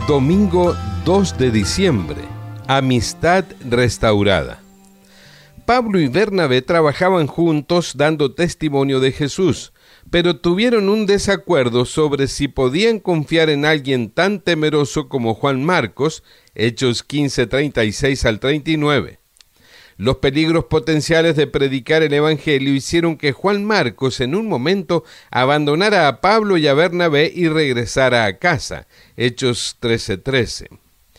Domingo 2 de diciembre. Amistad restaurada. Pablo y Bernabé trabajaban juntos dando testimonio de Jesús, pero tuvieron un desacuerdo sobre si podían confiar en alguien tan temeroso como Juan Marcos, Hechos 15, 36 al 39. Los peligros potenciales de predicar el Evangelio hicieron que Juan Marcos en un momento abandonara a Pablo y a Bernabé y regresara a casa. Hechos 13:13.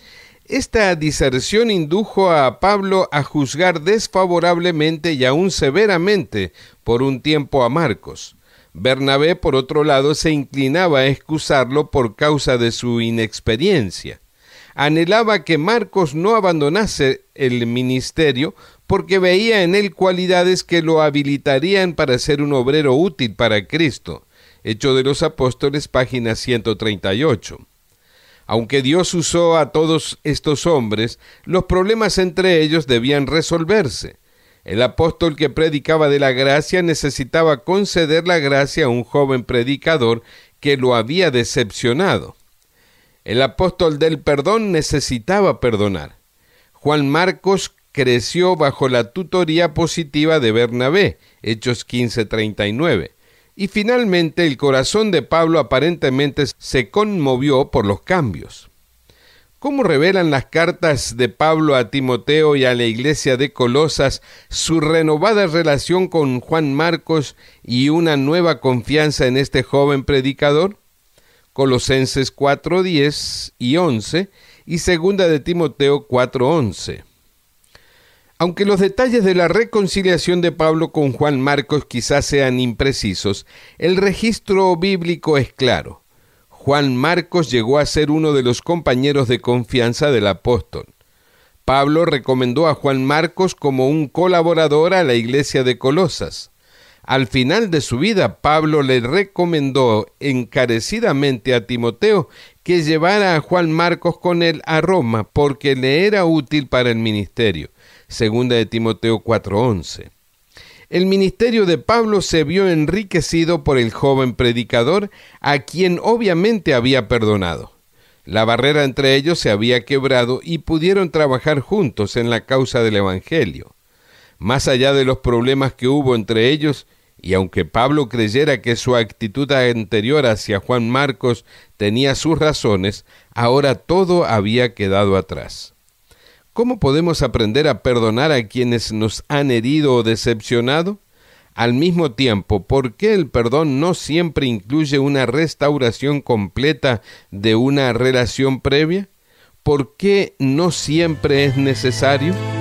Esta diserción indujo a Pablo a juzgar desfavorablemente y aún severamente por un tiempo a Marcos. Bernabé, por otro lado, se inclinaba a excusarlo por causa de su inexperiencia. Anhelaba que Marcos no abandonase el ministerio porque veía en él cualidades que lo habilitarían para ser un obrero útil para Cristo. Hechos de los Apóstoles, página 138. Aunque Dios usó a todos estos hombres, los problemas entre ellos debían resolverse. El apóstol que predicaba de la gracia necesitaba conceder la gracia a un joven predicador que lo había decepcionado. El apóstol del perdón necesitaba perdonar. Juan Marcos creció bajo la tutoría positiva de Bernabé, Hechos 15:39. Y finalmente el corazón de Pablo aparentemente se conmovió por los cambios. ¿Cómo revelan las cartas de Pablo a Timoteo y a la iglesia de Colosas su renovada relación con Juan Marcos y una nueva confianza en este joven predicador? Colosenses 4:10 y 11 y segunda de Timoteo 4:11. Aunque los detalles de la reconciliación de Pablo con Juan Marcos quizás sean imprecisos, el registro bíblico es claro. Juan Marcos llegó a ser uno de los compañeros de confianza del apóstol. Pablo recomendó a Juan Marcos como un colaborador a la iglesia de Colosas. Al final de su vida, Pablo le recomendó encarecidamente a Timoteo que llevara a Juan Marcos con él a Roma porque le era útil para el ministerio. Segunda de Timoteo 4:11. El ministerio de Pablo se vio enriquecido por el joven predicador, a quien obviamente había perdonado. La barrera entre ellos se había quebrado y pudieron trabajar juntos en la causa del Evangelio. Más allá de los problemas que hubo entre ellos, y aunque Pablo creyera que su actitud anterior hacia Juan Marcos tenía sus razones, ahora todo había quedado atrás. ¿Cómo podemos aprender a perdonar a quienes nos han herido o decepcionado? Al mismo tiempo, ¿por qué el perdón no siempre incluye una restauración completa de una relación previa? ¿Por qué no siempre es necesario?